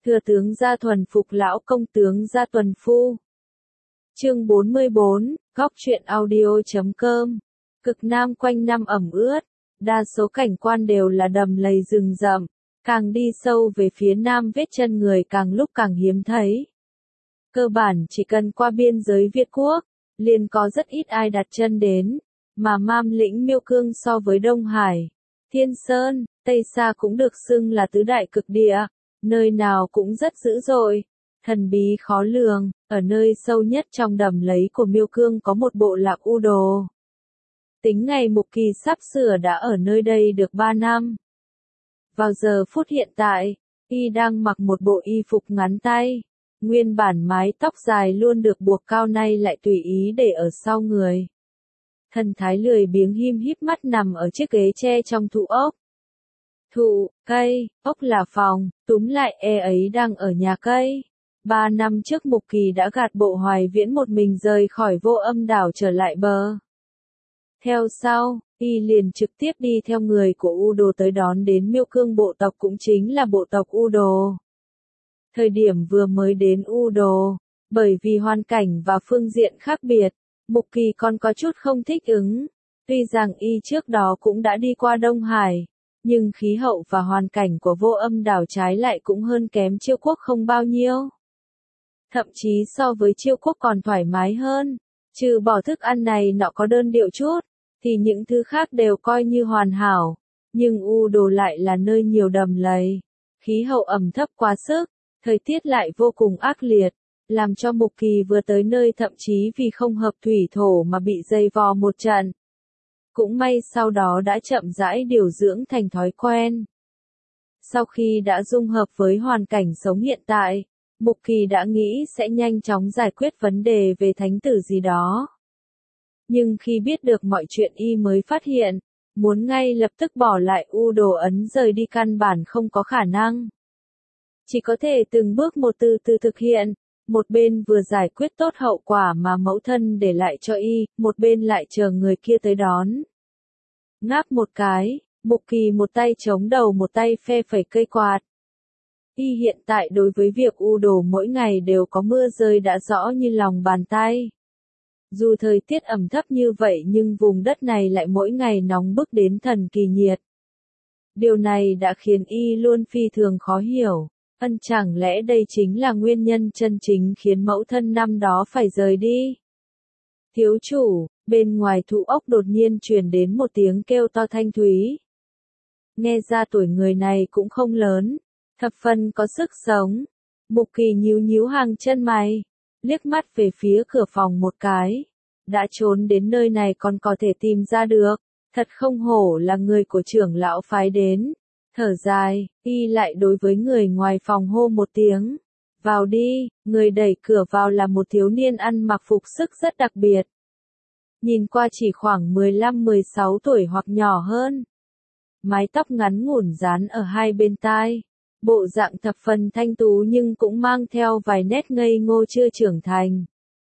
Thừa tướng gia thuần phục lão công tướng gia tuần phu. Chương 44, góc truyện audio.com. Cực Nam quanh năm ẩm ướt, đa số cảnh quan đều là đầm lầy rừng rậm, càng đi sâu về phía nam vết chân người càng lúc càng hiếm thấy. Cơ bản chỉ cần qua biên giới Việt Quốc, liền có rất ít ai đặt chân đến, mà Mam Lĩnh Miêu Cương so với Đông Hải, Thiên Sơn, Tây Sa cũng được xưng là tứ đại cực địa, nơi nào cũng rất dữ dội, thần bí khó lường. Ở nơi sâu nhất trong đầm lầy của Miêu Cương có một bộ lạc U Đồ. Tính ngày Mục Kỳ sắp sửa đã ở nơi đây được 3 năm. Vào giờ phút hiện tại, y đang mặc một bộ y phục ngắn tay, nguyên bản mái tóc dài luôn được buộc cao nay lại tùy ý để ở sau người. Thần thái lười biếng híp mắt nằm ở chiếc ghế tre trong thụ ốc. Thụ, cây, ốc là phòng, túm lại ấy đang ở nhà cây. 3 năm trước Mục Kỳ đã gạt bộ Hoài Viễn một mình rời khỏi Vô Âm đảo trở lại bờ. Theo sau, y liền trực tiếp đi theo người của U Đồ tới đón đến Miêu Cương bộ tộc cũng chính là bộ tộc U Đồ. Thời điểm vừa mới đến U Đồ, bởi vì hoàn cảnh và phương diện khác biệt, Mục Kỳ còn có chút không thích ứng. Tuy rằng y trước đó cũng đã đi qua Đông Hải, nhưng khí hậu và hoàn cảnh của Vô Âm đảo trái lại cũng hơn kém Chiêu Quốc không bao nhiêu. Thậm chí so với Chiêu Quốc còn thoải mái hơn, trừ bỏ thức ăn này nọ có đơn điệu chút, thì những thứ khác đều coi như hoàn hảo, nhưng U Đồ lại là nơi nhiều đầm lầy, khí hậu ẩm thấp quá sức, thời tiết lại vô cùng ác liệt, làm cho Mục Kỳ vừa tới nơi thậm chí vì không hợp thủy thổ mà bị dày vò một trận. Cũng may sau đó đã chậm rãi điều dưỡng thành thói quen. Sau khi đã dung hợp với hoàn cảnh sống hiện tại, Mục Kỳ đã nghĩ sẽ nhanh chóng giải quyết vấn đề về thánh tử gì đó. Nhưng khi biết được mọi chuyện y mới phát hiện, muốn ngay lập tức bỏ lại U Đồ ấn rời đi căn bản không có khả năng. Chỉ có thể từng bước một từ từ thực hiện, một bên vừa giải quyết tốt hậu quả mà mẫu thân để lại cho y, một bên lại chờ người kia tới đón. Ngáp một cái, Mục Kỳ một tay chống đầu một tay phe phẩy cây quạt. Y hiện tại đối với việc U Đồ mỗi ngày đều có mưa rơi đã rõ như lòng bàn tay. Dù thời tiết ẩm thấp như vậy nhưng vùng đất này lại mỗi ngày nóng bức đến thần kỳ nhiệt. Điều này đã khiến y luôn phi thường khó hiểu, chẳng lẽ đây chính là nguyên nhân chân chính khiến mẫu thân năm đó phải rời đi? Thiếu chủ, bên ngoài thụ ốc đột nhiên truyền đến một tiếng kêu to thanh thúy. Nghe ra tuổi người này cũng không lớn, thập phần có sức sống. Mục Kỳ nhíu hàng chân mày, liếc mắt về phía cửa phòng một cái. Đã trốn đến nơi này còn có thể tìm ra được, thật không hổ là người của trưởng lão phái đến. Thở dài, y lại đối với người ngoài phòng hô một tiếng. Vào đi, người đẩy cửa vào là một thiếu niên ăn mặc phục sức rất đặc biệt. Nhìn qua chỉ khoảng 15-16 tuổi hoặc nhỏ hơn. Mái tóc ngắn ngủn dán ở hai bên tai. Bộ dạng thập phần thanh tú nhưng cũng mang theo vài nét ngây ngô chưa trưởng thành.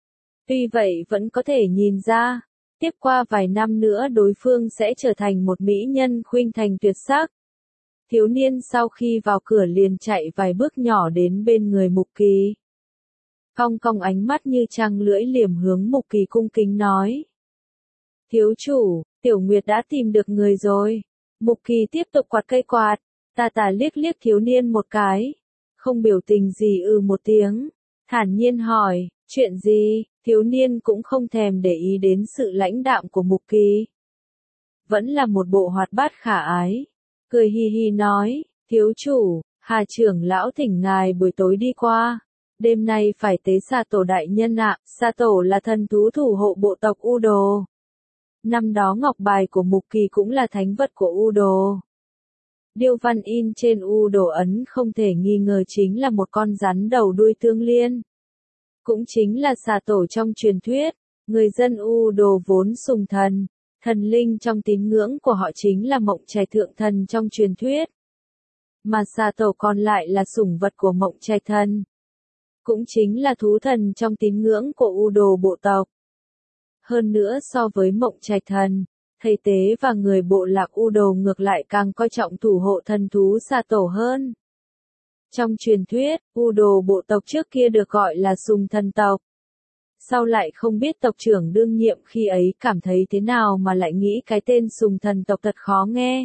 Tuy vậy vẫn có thể nhìn ra, tiếp qua vài năm nữa đối phương sẽ trở thành một mỹ nhân khuynh thành tuyệt sắc. Thiếu niên sau khi vào cửa liền chạy vài bước nhỏ đến bên người Mục Kỳ. Cong cong ánh mắt như trăng lưỡi liềm hướng Mục Kỳ cung kính nói. Thiếu chủ, Tiểu Nguyệt đã tìm được người rồi. Mục Kỳ tiếp tục quạt cây quạt, tà liếc thiếu niên một cái. Không biểu tình gì một tiếng, thản nhiên hỏi, chuyện gì? Thiếu niên cũng không thèm để ý đến sự lãnh đạm của Mục Kỳ. Vẫn là một bộ hoạt bát khả ái. Cười hi hi nói, thiếu chủ, Hà trưởng lão thỉnh ngài buổi tối đi qua. Đêm nay phải tế xà tổ đại nhân ạ, xà tổ là thần thú thủ hộ bộ tộc U Đồ. Năm đó ngọc bài của Mục Kỳ cũng là thánh vật của U Đồ. Điêu văn in trên U Đồ ấn không thể nghi ngờ chính là một con rắn đầu đuôi tương liên. Cũng chính là xà tổ trong truyền thuyết, người dân U Đồ vốn sùng thần, thần linh trong tín ngưỡng của họ chính là Mộng Trạch thượng thần trong truyền thuyết. Mà xà tổ còn lại là sủng vật của Mộng Trạch thần. Cũng chính là thú thần trong tín ngưỡng của U Đồ bộ tộc. Hơn nữa so với Mộng Trạch thần, thầy tế và người bộ lạc U Đồ ngược lại càng coi trọng thủ hộ thần thú xà tổ hơn. Trong truyền thuyết, U Đồ bộ tộc trước kia được gọi là Sùng Thần tộc. Sau lại không biết tộc trưởng đương nhiệm khi ấy cảm thấy thế nào mà lại nghĩ cái tên Sùng Thần tộc thật khó nghe.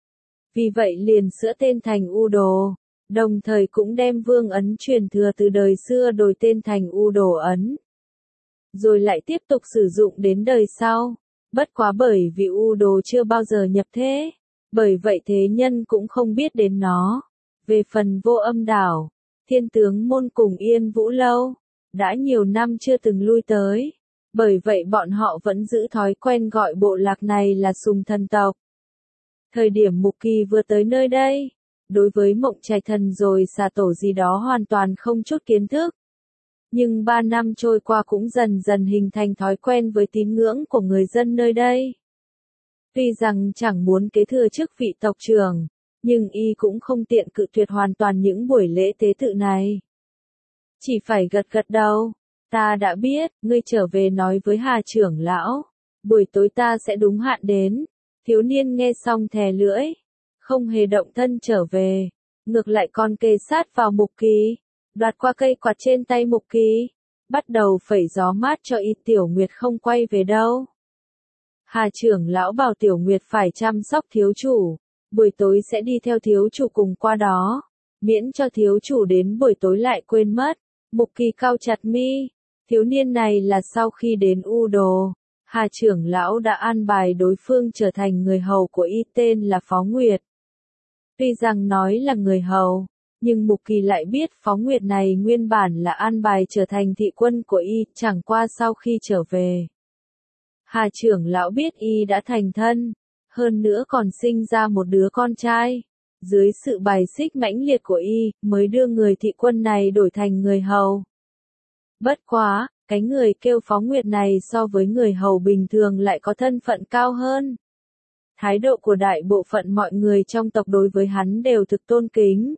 Vì vậy liền sửa tên thành U Đồ, đồng thời cũng đem vương ấn truyền thừa từ đời xưa đổi tên thành U Đồ ấn. Rồi lại tiếp tục sử dụng đến đời sau. Bất quá bởi vì U Đồ chưa bao giờ nhập thế, bởi vậy thế nhân cũng không biết đến nó. Về phần Vô Âm đảo, Thiên Tướng môn cùng Yên Vũ lâu, đã nhiều năm chưa từng lui tới. Bởi vậy bọn họ vẫn giữ thói quen gọi bộ lạc này là Sùng Thần tộc. Thời điểm Mục Kỳ vừa tới nơi đây, đối với Mộng Trạch Thần rồi xà tổ gì đó hoàn toàn không chút kiến thức. Nhưng 3 năm trôi qua cũng dần dần hình thành thói quen với tín ngưỡng của người dân nơi đây. Tuy rằng chẳng muốn kế thừa chức vị tộc trưởng, nhưng y cũng không tiện cự tuyệt hoàn toàn những buổi lễ tế tự này. Chỉ phải gật gật đầu, ta đã biết, ngươi trở về nói với Hà trưởng lão, buổi tối ta sẽ đúng hạn đến. Thiếu niên nghe xong thè lưỡi, không hề động thân trở về, ngược lại còn kề sát vào Mục Kỳ, đoạt qua cây quạt trên tay Mục Kỳ, bắt đầu phẩy gió mát cho y. Tiểu Nguyệt không quay về đâu. Hà trưởng lão bảo Tiểu Nguyệt phải chăm sóc thiếu chủ, buổi tối sẽ đi theo thiếu chủ cùng qua đó, miễn cho thiếu chủ đến buổi tối lại quên mất. Mục Kỳ cau chặt mi, thiếu niên này là sau khi đến U Đồ, Hà trưởng lão đã an bài đối phương trở thành người hầu của y, tên là Phó Nguyệt. Tuy rằng nói là người hầu, nhưng Mục Kỳ lại biết Phó Nguyệt này nguyên bản là an bài trở thành thị quân của y, chẳng qua sau khi trở về. Hà trưởng lão biết y đã thành thân, hơn nữa còn sinh ra một đứa con trai. Dưới sự bài xích mãnh liệt của y, mới đưa người thị quân này đổi thành người hầu. Bất quá, cái người kêu Phó Nguyệt này so với người hầu bình thường lại có thân phận cao hơn. Thái độ của đại bộ phận mọi người trong tộc đối với hắn đều thực tôn kính.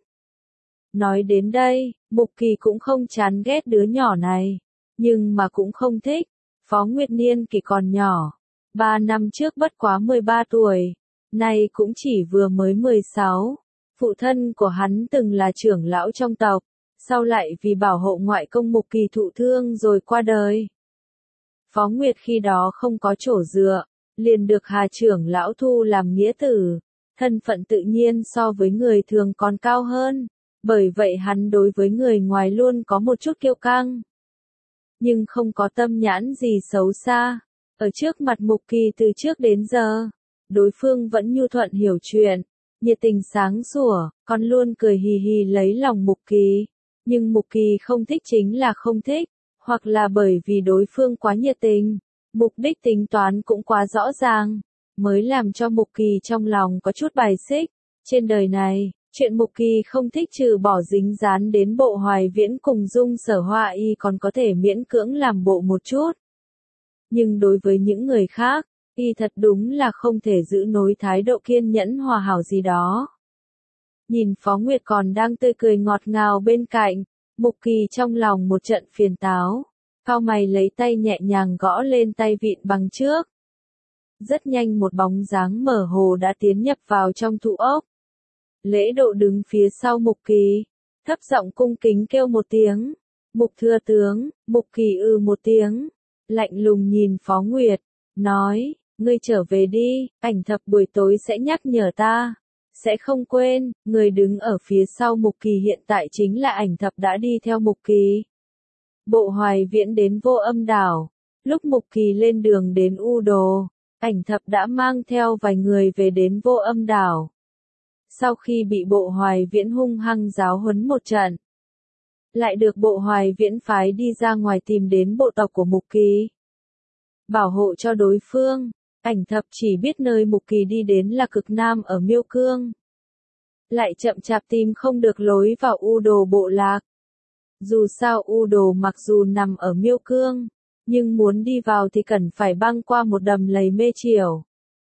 Nói đến đây, Mục Kỳ cũng không chán ghét đứa nhỏ này, nhưng mà cũng không thích. Phó Nguyệt niên kỷ còn nhỏ, 3 năm trước bất quá 13 tuổi, nay cũng chỉ vừa mới 16. Phụ thân của hắn từng là trưởng lão trong tộc, sau lại vì bảo hộ ngoại công Mục Kỳ thụ thương rồi qua đời. Phó Nguyệt khi đó không có chỗ dựa, liền được Hà trưởng lão thu làm nghĩa tử, thân phận tự nhiên so với người thường còn cao hơn, bởi vậy hắn đối với người ngoài luôn có một chút kiêu căng. Nhưng không có tâm nhãn gì xấu xa, ở trước mặt Mục Kỳ từ trước đến giờ, đối phương vẫn nhu thuận hiểu chuyện, nhiệt tình sáng sủa, còn luôn cười hì hì lấy lòng Mục Kỳ. Nhưng Mục Kỳ không thích chính là không thích, hoặc là bởi vì đối phương quá nhiệt tình, mục đích tính toán cũng quá rõ ràng, mới làm cho Mục Kỳ trong lòng có chút bài xích. Trên đời này, chuyện Mục Kỳ không thích trừ bỏ dính dán đến Bộ Hoài Viễn cùng Dung Sở Hoa y còn có thể miễn cưỡng làm bộ một chút. Nhưng đối với những người khác, y thật đúng là không thể giữ nổi thái độ kiên nhẫn hòa hảo gì đó. Nhìn Phó Nguyệt còn đang tươi cười ngọt ngào bên cạnh, Mục Kỳ trong lòng một trận phiền táo, cau mày lấy tay nhẹ nhàng gõ lên tay vịn bằng trước. Rất nhanh một bóng dáng mơ hồ đã tiến nhập vào trong thụ ốc. Lễ Độ đứng phía sau Mục Kỳ, thấp giọng cung kính kêu một tiếng, Mục thừa tướng. Mục Kỳ một tiếng, lạnh lùng nhìn Phó Nguyệt, nói, ngươi trở về đi, Ảnh Thập buổi tối sẽ nhắc nhở ta. Sẽ không quên, người đứng ở phía sau Mục Kỳ hiện tại chính là Ảnh Thập đã đi theo Mục Kỳ. Bộ Hoài Viễn đến Vô Âm đảo, lúc Mục Kỳ lên đường đến U Đồ, Ảnh Thập đã mang theo vài người về đến Vô Âm đảo. Sau khi bị Bộ Hoài Viễn hung hăng giáo huấn một trận, lại được Bộ Hoài Viễn phái đi ra ngoài tìm đến bộ tộc của Mục Kỳ, bảo hộ cho đối phương. Ảnh Thập chỉ biết nơi Mục Kỳ đi đến là cực nam ở Miêu Cương, lại chậm chạp tìm không được lối vào U Đồ bộ lạc. Dù sao U Đồ mặc dù nằm ở Miêu Cương, nhưng muốn đi vào thì cần phải băng qua một đầm lầy mê triểu.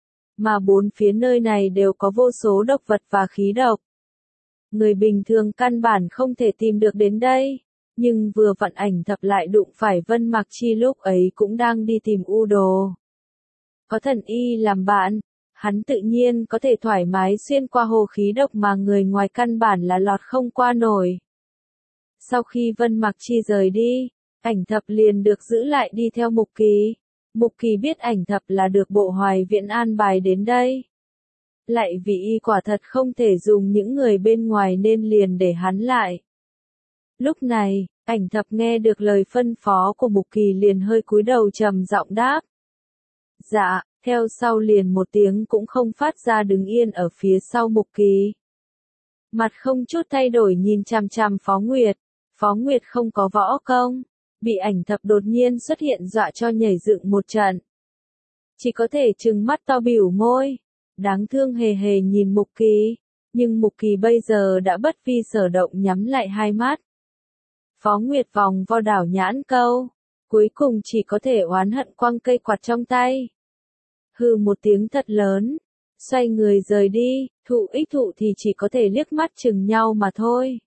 Mà bốn phía nơi này đều có vô số độc vật và khí độc. Người bình thường căn bản không thể tìm được đến đây, nhưng vừa vặn Ảnh Thập lại đụng phải Vân Mạc Chi lúc ấy cũng đang đi tìm U Đồ. Có thần y làm bạn, hắn tự nhiên có thể thoải mái xuyên qua hồ khí độc mà người ngoài căn bản là lọt không qua nổi. Sau khi Vân Mặc Chi rời đi, Ảnh Thập liền được giữ lại đi theo Mục Kỳ. Mục Kỳ biết Ảnh Thập là được Bộ Hoài Viện an bài đến đây. Lại vì y quả thật không thể dùng những người bên ngoài nên liền để hắn lại. Lúc này, Ảnh Thập nghe được lời phân phó của Mục Kỳ liền hơi cúi đầu trầm giọng đáp. Dạ, theo sau liền một tiếng cũng không phát ra đứng yên ở phía sau Mục Kỳ. Mặt không chút thay đổi nhìn chằm chằm Phó Nguyệt. Phó Nguyệt không có võ công, bị Ảnh Thập đột nhiên xuất hiện dọa cho nhảy dựng một trận. Chỉ có thể trừng mắt to bĩu môi, đáng thương hề hề nhìn Mục Kỳ, nhưng Mục Kỳ bây giờ đã bất vi sở động nhắm lại hai mắt. Phó Nguyệt vòng vo đảo nhãn câu, cuối cùng chỉ có thể oán hận quăng cây quạt trong tay. Hừ một tiếng thật lớn, xoay người rời đi, thụ ích thụ thì chỉ có thể liếc mắt chừng nhau mà thôi.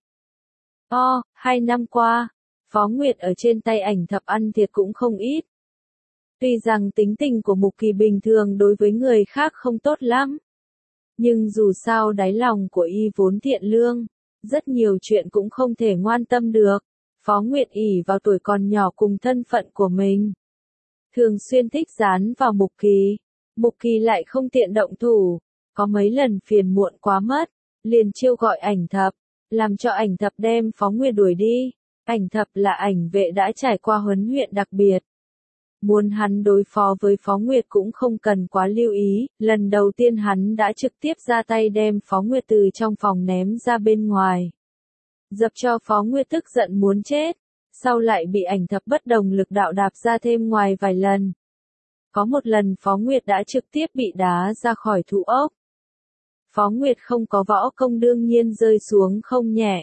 2 năm qua, Phó Nguyệt ở trên tay Ảnh Thập ăn thiệt cũng không ít. Tuy rằng tính tình của Mục Kỳ bình thường đối với người khác không tốt lắm, nhưng dù sao đáy lòng của y vốn thiện lương, rất nhiều chuyện cũng không thể ngoan tâm được. Phó Nguyệt ỷ vào tuổi còn nhỏ cùng thân phận của mình, thường xuyên thích dán vào Mục Kỳ. Mục Kỳ lại không tiện động thủ, có mấy lần phiền muộn quá mất, liền chiêu gọi Ảnh Thập, làm cho Ảnh Thập đem Phó Nguyệt đuổi đi. Ảnh Thập là ảnh vệ đã trải qua huấn luyện đặc biệt. Muốn hắn đối phó với Phó Nguyệt cũng không cần quá lưu ý, lần đầu tiên hắn đã trực tiếp ra tay đem Phó Nguyệt từ trong phòng ném ra bên ngoài. Dập cho Phó Nguyệt tức giận muốn chết, sau lại bị Ảnh Thập bất đồng lực đạo đạp ra thêm ngoài vài lần. Có một lần Phó Nguyệt đã trực tiếp bị đá ra khỏi thụ ốc. Phó Nguyệt không có võ công đương nhiên rơi xuống không nhẹ.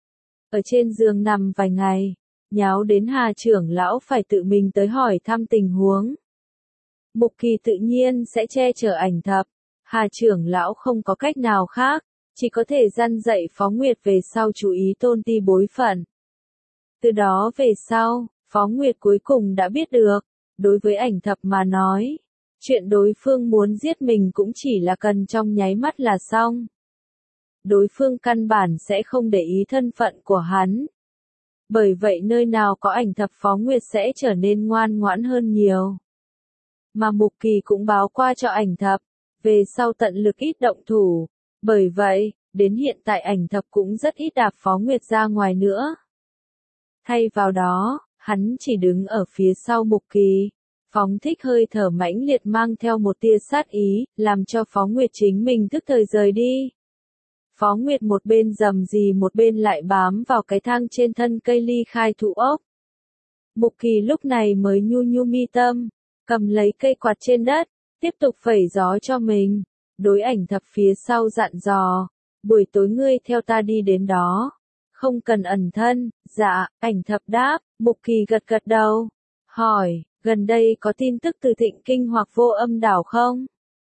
Ở trên giường nằm vài ngày, nháo đến Hà trưởng lão phải tự mình tới hỏi thăm tình huống. Mục Kỳ tự nhiên sẽ che chở Ảnh Thập, Hà trưởng lão không có cách nào khác, chỉ có thể răn dạy Phó Nguyệt về sau chú ý tôn ti bối phận. Từ đó về sau, Phó Nguyệt cuối cùng đã biết được, đối với Ảnh Thập mà nói, chuyện đối phương muốn giết mình cũng chỉ là cần trong nháy mắt là xong. Đối phương căn bản sẽ không để ý thân phận của hắn. Bởi vậy nơi nào có Ảnh Thập Phó Nguyệt sẽ trở nên ngoan ngoãn hơn nhiều. Mà Mục Kỳ cũng báo qua cho Ảnh Thập, về sau tận lực ít động thủ. Bởi vậy, đến hiện tại Ảnh Thập cũng rất ít đạp Phó Nguyệt ra ngoài nữa. Thay vào đó, hắn chỉ đứng ở phía sau Mục Kỳ, phóng thích hơi thở mãnh liệt mang theo một tia sát ý, làm cho Phó Nguyệt chính mình tức thời rời đi. Phó Nguyệt một bên rầm rì một bên lại bám vào cái thang trên thân cây ly khai thụ ốc. Mục Kỳ lúc này mới nhu nhu mi tâm, cầm lấy cây quạt trên đất, tiếp tục phẩy gió cho mình. Đối Ảnh Thập phía sau dặn dò, buổi tối ngươi theo ta đi đến đó, không cần ẩn thân. Dạ, Ảnh Thập đáp. Mục Kỳ gật gật đầu, hỏi, gần đây có tin tức từ Thịnh Kinh hoặc Vô Âm đảo không?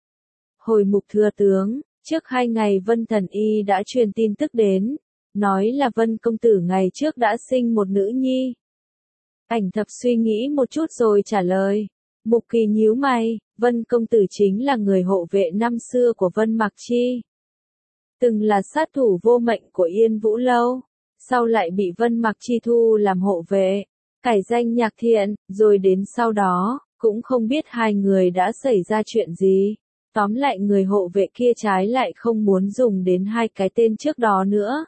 Hồi Mục thừa tướng, trước 2 ngày Vân Thần Y đã truyền tin tức đến, nói là Vân công tử ngày trước đã sinh một nữ nhi. Ảnh Thập suy nghĩ một chút rồi trả lời. Mục Kỳ nhíu mày, Vân công tử chính là người hộ vệ năm xưa của Vân Mặc Chi. Từng là sát thủ vô mệnh của Yên Vũ Lâu, sau lại bị Vân Mặc Chi thu làm hộ vệ, cải danh nhạc thiện, rồi đến sau đó, cũng không biết hai người đã xảy ra chuyện gì. Tóm lại người hộ vệ kia trái lại không muốn dùng đến hai cái tên trước đó nữa.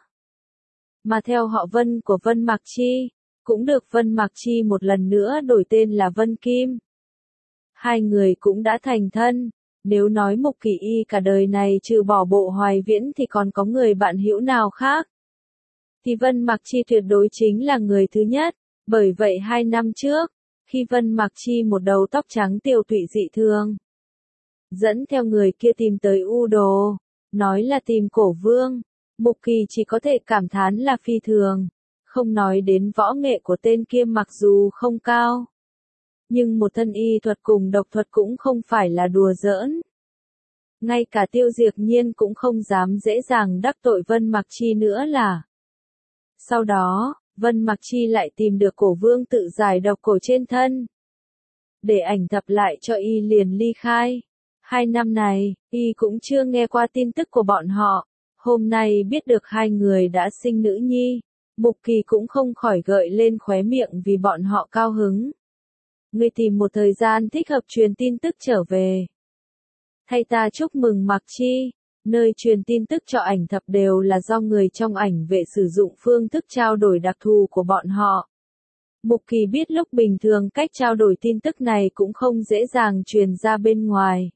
Mà theo họ Vân của Vân Mặc Chi, cũng được Vân Mặc Chi một lần nữa đổi tên là Vân Kim. Hai người cũng đã thành thân, nếu nói Mục Kỳ y cả đời này trừ bỏ Bộ Hoài Viễn thì còn có người bạn hữu nào khác, thì Vân Mặc Chi tuyệt đối chính là người thứ nhất. Bởi vậy 2 năm trước, khi Vân Mặc Chi một đầu tóc trắng tiều tụy dị thường, dẫn theo người kia tìm tới U Đồ, nói là tìm Cổ Vương, Mục Kỳ chỉ có thể cảm thán là phi thường, không nói đến võ nghệ của tên kia mặc dù không cao, nhưng một thân y thuật cùng độc thuật cũng không phải là đùa giỡn. Ngay cả Tiêu Diệp Nhiên cũng không dám dễ dàng đắc tội Vân Mặc Chi nữa là. Sau đó, Vân Mặc Chi lại tìm được Cổ Vương tự giải độc cổ trên thân, để Ảnh Thập lại cho y liền ly khai. 2 năm này, y cũng chưa nghe qua tin tức của bọn họ. Hôm nay biết được hai người đã sinh nữ nhi, Mục Kỳ cũng không khỏi gợi lên khóe miệng vì bọn họ cao hứng. Ngươi tìm một thời gian thích hợp truyền tin tức trở về. Thay ta chúc mừng Mạc Chi, nơi truyền tin tức cho ảnh thập đều là do người trong ảnh vệ sử dụng phương thức trao đổi đặc thù của bọn họ. Mục Kỳ biết lúc bình thường cách trao đổi tin tức này cũng không dễ dàng truyền ra bên ngoài.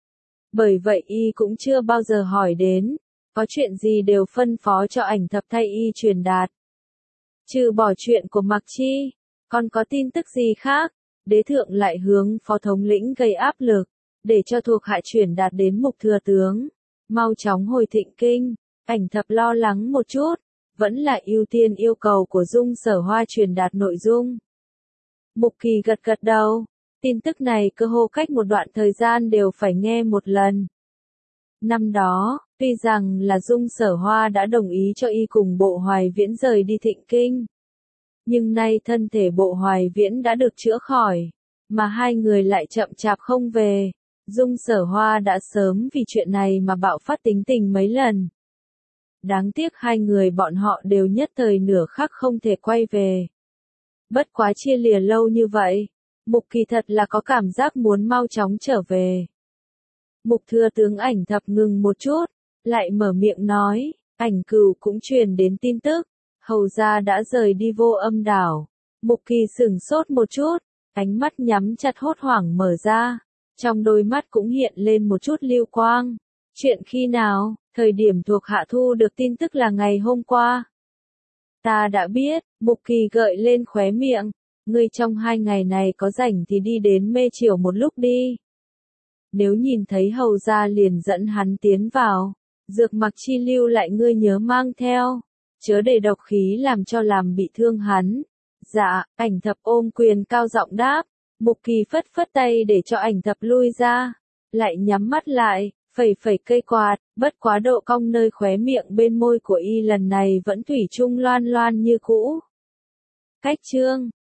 Bởi vậy y cũng chưa bao giờ hỏi đến, có chuyện gì đều phân phó cho ảnh thập thay y truyền đạt. Trừ bỏ chuyện của Mạc Chi, còn có tin tức gì khác? Đế thượng lại hướng phó thống lĩnh gây áp lực, để cho thuộc hạ truyền đạt đến Mục thừa tướng. Mau chóng hồi Thịnh Kinh, ảnh thập lo lắng một chút, vẫn là ưu tiên yêu cầu của Dung Sở Hoa truyền đạt nội dung. Mục Kỳ gật gật đầu, tin tức này cơ hồ cách một đoạn thời gian đều phải nghe một lần. Năm đó, tuy rằng là Dung Sở Hoa đã đồng ý cho y cùng Bộ Hoài Viễn rời đi Thịnh Kinh. Nhưng nay thân thể Bộ Hoài Viễn đã được chữa khỏi, mà hai người lại chậm chạp không về. Dung Sở Hoa đã sớm vì chuyện này mà bạo phát tính tình mấy lần. Đáng tiếc hai người bọn họ đều nhất thời nửa khắc không thể quay về. Bất quá chia lìa lâu như vậy, Mục Kỳ thật là có cảm giác muốn mau chóng trở về. Mục thừa tướng ảnh thập ngừng một chút, lại mở miệng nói, ảnh cửu cũng truyền đến tin tức, hầu gia đã rời đi Vô Âm đảo. Mục Kỳ sửng sốt một chút, ánh mắt nhắm chặt hốt hoảng mở ra, trong đôi mắt cũng hiện lên một chút lưu quang. Chuyện khi nào? Thời điểm thuộc hạ thu được tin tức là ngày hôm qua. Ta đã biết, Mục Kỳ gợi lên khóe miệng, ngươi trong 2 ngày này có rảnh thì đi đến Mê Triều một lúc đi. Nếu nhìn thấy hầu gia liền dẫn hắn tiến vào, dược Mạc Chi lưu lại ngươi nhớ mang theo, chớ để độc khí làm bị thương hắn. Dạ, ảnh thập ôm quyền cao giọng đáp, Mục Kỳ phất phất tay để cho ảnh thập lui ra, lại nhắm mắt lại, phẩy phẩy cây quạt, bất quá độ cong nơi khóe miệng bên môi của y lần này vẫn thủy chung loan loan như cũ. Cách chương